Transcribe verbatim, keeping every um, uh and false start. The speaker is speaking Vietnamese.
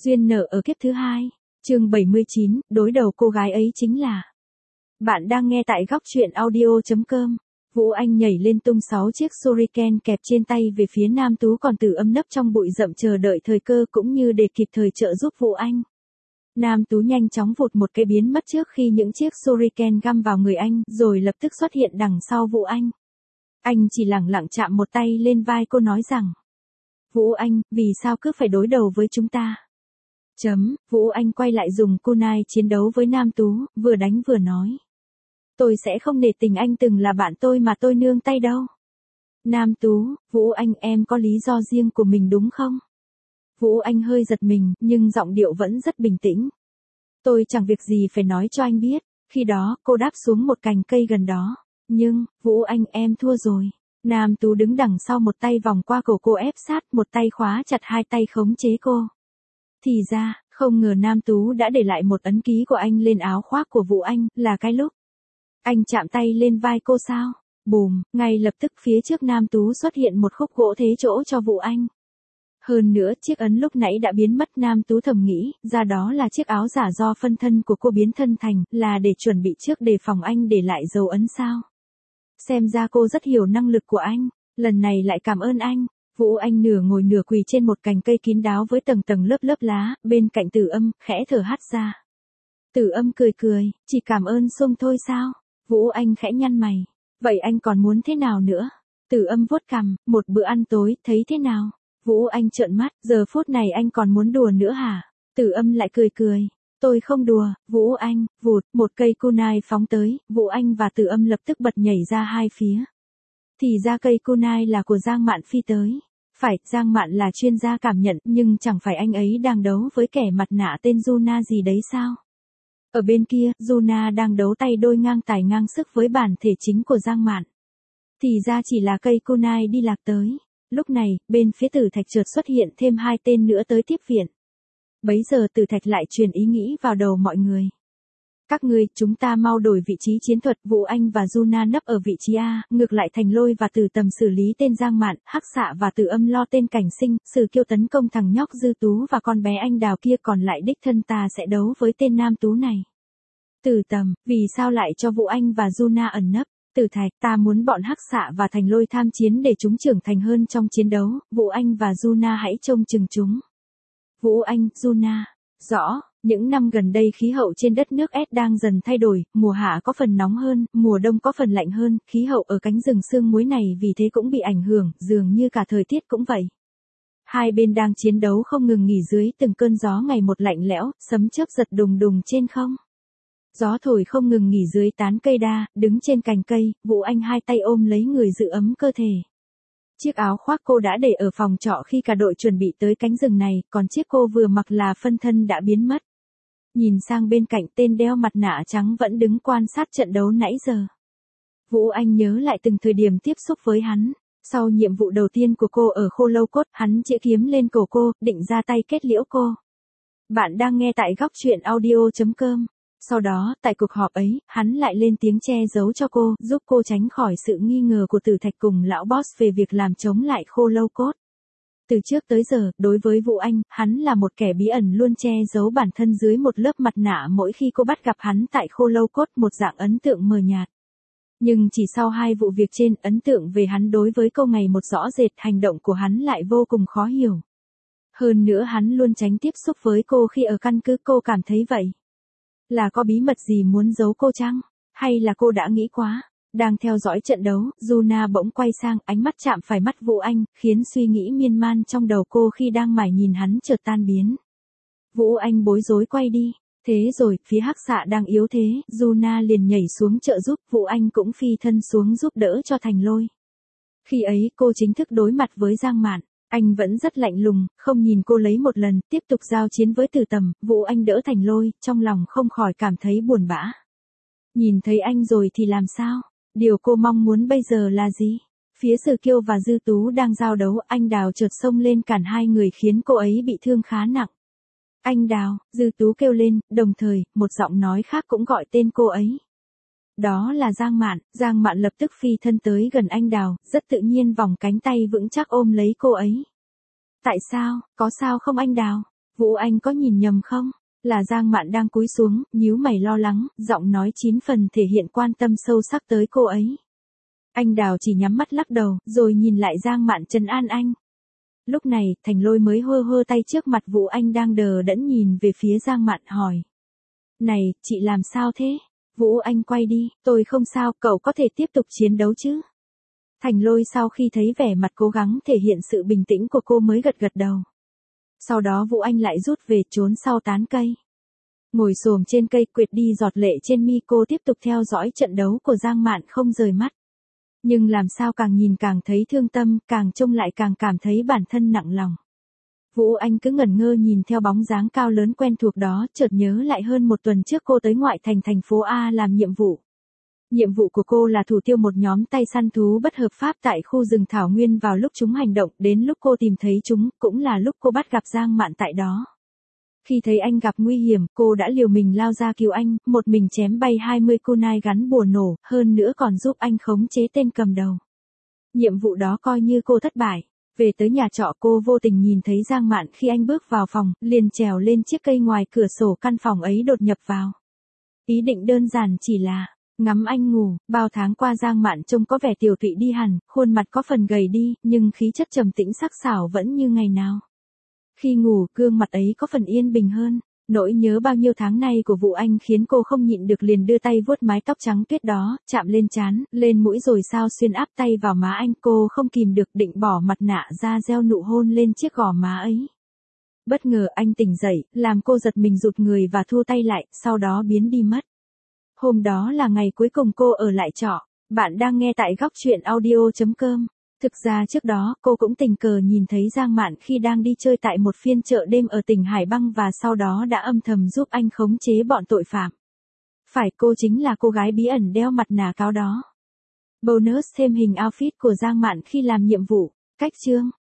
Duyên nợ ở kiếp thứ hai, chương bảy mươi chín, đối đầu cô gái ấy chính là. Bạn đang nghe tại góc truyện audio chấm com. Vũ Anh nhảy lên tung sáu chiếc shuriken kẹp trên tay về phía Nam Tú, còn Tử Âm nấp trong bụi rậm chờ đợi thời cơ cũng như để kịp thời trợ giúp Vũ Anh. Nam Tú nhanh chóng vụt một cái biến mất trước khi những chiếc shuriken găm vào người anh, rồi lập tức xuất hiện đằng sau Vũ Anh. Anh chỉ lẳng lặng chạm một tay lên vai cô nói rằng: Vũ Anh, vì sao cứ phải đối đầu với chúng ta? Chấm, Vũ Anh quay lại dùng kunai chiến đấu với Nam Tú, vừa đánh vừa nói: Tôi sẽ không nể tình anh từng là bạn tôi mà tôi nương tay đâu. Nam Tú, Vũ Anh, em có lý do riêng của mình đúng không? Vũ Anh hơi giật mình, nhưng giọng điệu vẫn rất bình tĩnh. Tôi chẳng việc gì phải nói cho anh biết. Khi đó, cô đáp xuống một cành cây gần đó. Nhưng, Vũ Anh, em thua rồi. Nam Tú đứng đằng sau, một tay vòng qua cổ cô ép sát, một tay khóa chặt hai tay khống chế cô. Thì ra, không ngờ Nam Tú đã để lại một ấn ký của anh lên áo khoác của Vũ Anh, là cái lúc anh chạm tay lên vai cô sao? Bùm, ngay lập tức phía trước Nam Tú xuất hiện một khúc gỗ thế chỗ cho Vũ Anh. Hơn nữa, chiếc ấn lúc nãy đã biến mất. Nam Tú thầm nghĩ, ra đó là chiếc áo giả do phân thân của cô biến thân thành, là để chuẩn bị trước đề phòng anh để lại dấu ấn sao? Xem ra cô rất hiểu năng lực của anh, lần này lại cảm ơn anh. Vũ Anh nửa ngồi nửa quỳ trên một cành cây kín đáo với tầng tầng lớp lớp lá, bên cạnh Tử Âm, khẽ thở hắt ra. Tử Âm cười cười, chỉ cảm ơn xung thôi sao? Vũ Anh khẽ nhăn mày. Vậy anh còn muốn thế nào nữa? Tử Âm vuốt cằm, một bữa ăn tối, thấy thế nào? Vũ Anh trợn mắt, giờ phút này anh còn muốn đùa nữa hả? Tử Âm lại cười cười. Tôi không đùa. Vũ Anh, vụt, một cây kunai phóng tới, Vũ Anh và Tử Âm lập tức bật nhảy ra hai phía. Thì ra cây kunai là của Giang Mạn phi tới. Phải, Giang Mạn là chuyên gia cảm nhận, nhưng chẳng phải anh ấy đang đấu với kẻ mặt nạ tên Yuna gì đấy sao? Ở bên kia, Yuna đang đấu tay đôi ngang tài ngang sức với bản thể chính của Giang Mạn. Thì ra chỉ là cây kunai đi lạc tới. Lúc này, bên phía Tử Thạch chợt xuất hiện thêm hai tên nữa tới tiếp viện. Bấy giờ Tử Thạch lại truyền ý nghĩ vào đầu mọi người. Các ngươi, chúng ta mau đổi vị trí chiến thuật. Vũ Anh và Yuna nấp ở vị trí A, ngược lại Thành Lôi và Tử Tầm xử lý tên Giang Mạn, Hắc Xạ và Tử Âm lo tên Cảnh Sinh, Sử Kiêu tấn công thằng nhóc Dư Tú và con bé Anh Đào kia, còn lại đích thân ta sẽ đấu với tên Nam Tú này. Tử Tầm, vì sao lại cho Vũ Anh và Yuna ẩn nấp? Tử Thạch, ta muốn bọn Hắc Xạ và Thành Lôi tham chiến để chúng trưởng thành hơn trong chiến đấu, Vũ Anh và Yuna hãy trông chừng chúng. Vũ Anh, Yuna, rõ. Những năm gần đây khí hậu trên đất nước S đang dần thay đổi, mùa hạ có phần nóng hơn, mùa đông có phần lạnh hơn, khí hậu ở cánh rừng sương muối này vì thế cũng bị ảnh hưởng, dường như cả thời tiết cũng vậy. Hai bên đang chiến đấu không ngừng nghỉ dưới từng cơn gió ngày một lạnh lẽo, sấm chớp giật đùng đùng trên không. Gió thổi không ngừng nghỉ dưới tán cây đa, đứng trên cành cây, Vũ Anh hai tay ôm lấy người giữ ấm cơ thể. Chiếc áo khoác cô đã để ở phòng trọ khi cả đội chuẩn bị tới cánh rừng này, còn chiếc cô vừa mặc là phân thân đã biến mất. Nhìn sang bên cạnh, tên đeo mặt nạ trắng vẫn đứng quan sát trận đấu nãy giờ. Vũ Anh nhớ lại từng thời điểm tiếp xúc với hắn. Sau nhiệm vụ đầu tiên của cô ở Khô Lâu Cốt, hắn chĩa kiếm lên cổ cô, định ra tay kết liễu cô. Bạn đang nghe tại góc truyện audio chấm com. Sau đó, tại cuộc họp ấy, hắn lại lên tiếng che giấu cho cô, giúp cô tránh khỏi sự nghi ngờ của Tử Thạch cùng lão boss về việc làm chống lại Khô Lâu Cốt. Từ trước tới giờ, đối với Vũ Anh, hắn là một kẻ bí ẩn luôn che giấu bản thân dưới một lớp mặt nạ. Mỗi khi cô bắt gặp hắn tại Khô Lâu Cốt, một dạng ấn tượng mờ nhạt. Nhưng chỉ sau hai vụ việc trên, ấn tượng về hắn đối với cô ngày một rõ rệt, hành động của hắn lại vô cùng khó hiểu. Hơn nữa hắn luôn tránh tiếp xúc với cô khi ở căn cứ. Cô cảm thấy vậy. Là có bí mật gì muốn giấu cô chăng? Hay là cô đã nghĩ quá? Đang theo dõi trận đấu, Yuna bỗng quay sang, ánh mắt chạm phải mắt Vũ Anh, khiến suy nghĩ miên man trong đầu cô khi đang mải nhìn hắn chợt tan biến. Vũ Anh bối rối quay đi. Thế rồi, phía Hắc Xạ đang yếu thế, Yuna liền nhảy xuống trợ giúp, Vũ Anh cũng phi thân xuống giúp đỡ cho Thành Lôi. Khi ấy, cô chính thức đối mặt với Giang Mạn. Anh vẫn rất lạnh lùng, không nhìn cô lấy một lần, tiếp tục giao chiến với Tử Tầm. Vũ Anh đỡ Thành Lôi, trong lòng không khỏi cảm thấy buồn bã. Nhìn thấy anh rồi thì làm sao? Điều cô mong muốn bây giờ là gì? Phía Sử Kiêu và Dư Tú đang giao đấu, Anh Đào chợt xông lên cản hai người khiến cô ấy bị thương khá nặng. Anh Đào, Dư Tú kêu lên, đồng thời, một giọng nói khác cũng gọi tên cô ấy. Đó là Giang Mạn. Giang Mạn lập tức phi thân tới gần Anh Đào, rất tự nhiên vòng cánh tay vững chắc ôm lấy cô ấy. Tại sao, có sao không anh Đào? Vũ Anh có nhìn nhầm không? Là Giang Mạn đang cúi xuống, nhíu mày lo lắng, giọng nói chín phần thể hiện quan tâm sâu sắc tới cô ấy. Anh Đào chỉ nhắm mắt lắc đầu, rồi nhìn lại Giang Mạn trấn an anh. Lúc này, Thành Lôi mới hơ hơ tay trước mặt Vũ Anh đang đờ đẫn nhìn về phía Giang Mạn hỏi. Này, chị làm sao thế? Vũ Anh quay đi, tôi không sao, cậu có thể tiếp tục chiến đấu chứ? Thành Lôi sau khi thấy vẻ mặt cố gắng thể hiện sự bình tĩnh của cô mới gật gật đầu. Sau đó Vũ Anh lại rút về trốn sau tán cây. Ngồi xổm trên cây quệt đi giọt lệ trên mi, cô tiếp tục theo dõi trận đấu của Giang Mạn không rời mắt. Nhưng làm sao càng nhìn càng thấy thương tâm, càng trông lại càng cảm thấy bản thân nặng lòng. Vũ Anh cứ ngẩn ngơ nhìn theo bóng dáng cao lớn quen thuộc đó, chợt nhớ lại hơn một tuần trước cô tới ngoại thành thành phố A làm nhiệm vụ. Nhiệm vụ của cô là thủ tiêu một nhóm tay săn thú bất hợp pháp tại khu rừng thảo nguyên vào lúc chúng hành động, đến lúc cô tìm thấy chúng, cũng là lúc cô bắt gặp Giang Mạn tại đó. Khi thấy anh gặp nguy hiểm, cô đã liều mình lao ra cứu anh, một mình chém bay hai mươi kunai gắn bùa nổ, hơn nữa còn giúp anh khống chế tên cầm đầu. Nhiệm vụ đó coi như cô thất bại. Về tới nhà trọ, cô vô tình nhìn thấy Giang Mạn khi anh bước vào phòng, liền trèo lên chiếc cây ngoài cửa sổ căn phòng ấy đột nhập vào. Ý định đơn giản chỉ là ngắm anh ngủ. Bao tháng qua Giang Mạn trông có vẻ tiều tụy đi hẳn, khuôn mặt có phần gầy đi, nhưng khí chất trầm tĩnh sắc sảo vẫn như ngày nào. Khi ngủ, gương mặt ấy có phần yên bình hơn. Nỗi nhớ bao nhiêu tháng nay của Vũ Anh khiến cô không nhịn được liền đưa tay vuốt mái tóc trắng tuyết đó, chạm lên trán, lên mũi rồi sao xuyên áp tay vào má anh. Cô không kìm được định bỏ mặt nạ ra gieo nụ hôn lên chiếc gò má ấy. Bất ngờ anh tỉnh dậy, làm cô giật mình rụt người và thu tay lại, sau đó biến đi mất. Hôm đó là ngày cuối cùng cô ở lại trọ. Bạn đang nghe tại góc truyện audio chấm com. Thực ra trước đó, cô cũng tình cờ nhìn thấy Giang Mạn khi đang đi chơi tại một phiên chợ đêm ở tỉnh Hải Băng và sau đó đã âm thầm giúp anh khống chế bọn tội phạm. Phải, cô chính là cô gái bí ẩn đeo mặt nạ cáo đó. Bonus thêm hình outfit của Giang Mạn khi làm nhiệm vụ. Cách chương.